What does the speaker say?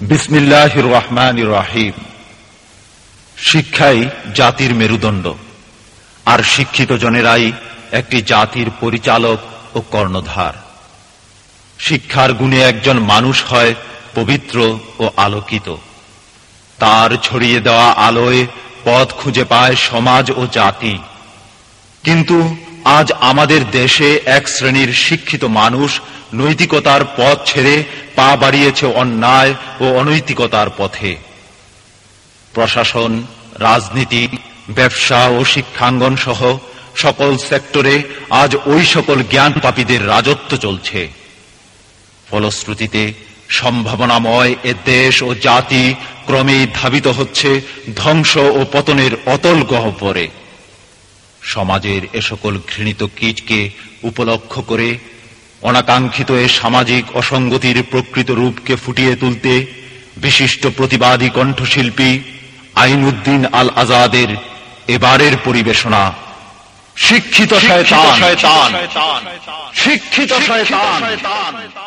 বিসমিল্লাহির রহমানির রহিম। শিক্ষাই জাতির মেরুদণ্ড, আর শিক্ষিত জনেরাই একটি জাতির পরিচালক ও কর্ণধার। শিক্ষার গুণে একজন মানুষ হয় পবিত্র ও আলোকিত। তার ছড়িয়ে দেওয়া আলোয় পথ খুঁজে পায় সমাজ ও জাতি। কিন্তু আজ আমাদের দেশে এক শ্রেণীর শিক্ষিত মানুষ নৈতিকতার পথ ছেড়ে পা বাড়িয়েছে অন্যায় ও অনৈতিকতার পথে। প্রশাসন, রাজনীতি, ব্যবসা ও শিক্ষাঙ্গন সহ সকল সেক্টরে আজ ওই সকল জ্ঞান পাপীদের রাজত্ব চলছে। ফলশ্রুতিতে সম্ভাবনাময় এ দেশ ও জাতি ক্রমেই ধাবিত হচ্ছে ধ্বংস ও পতনের অতল গহ্বরে। সমাজের এ সকল ঘৃণিত কীটকে উপলক্ষ করে অনাকাঙ্ক্ষিত এ সামাজিক অসঙ্গতির প্রকৃত রূপকে ফুটিয়ে তুলতে বিশিষ্ট প্রতিবাদী কণ্ঠশিল্পী আইনউদ্দিন আল আজাদের এবারের পরিবেশনা শিক্ষিত শয়তান। শিক্ষিত শয়তান।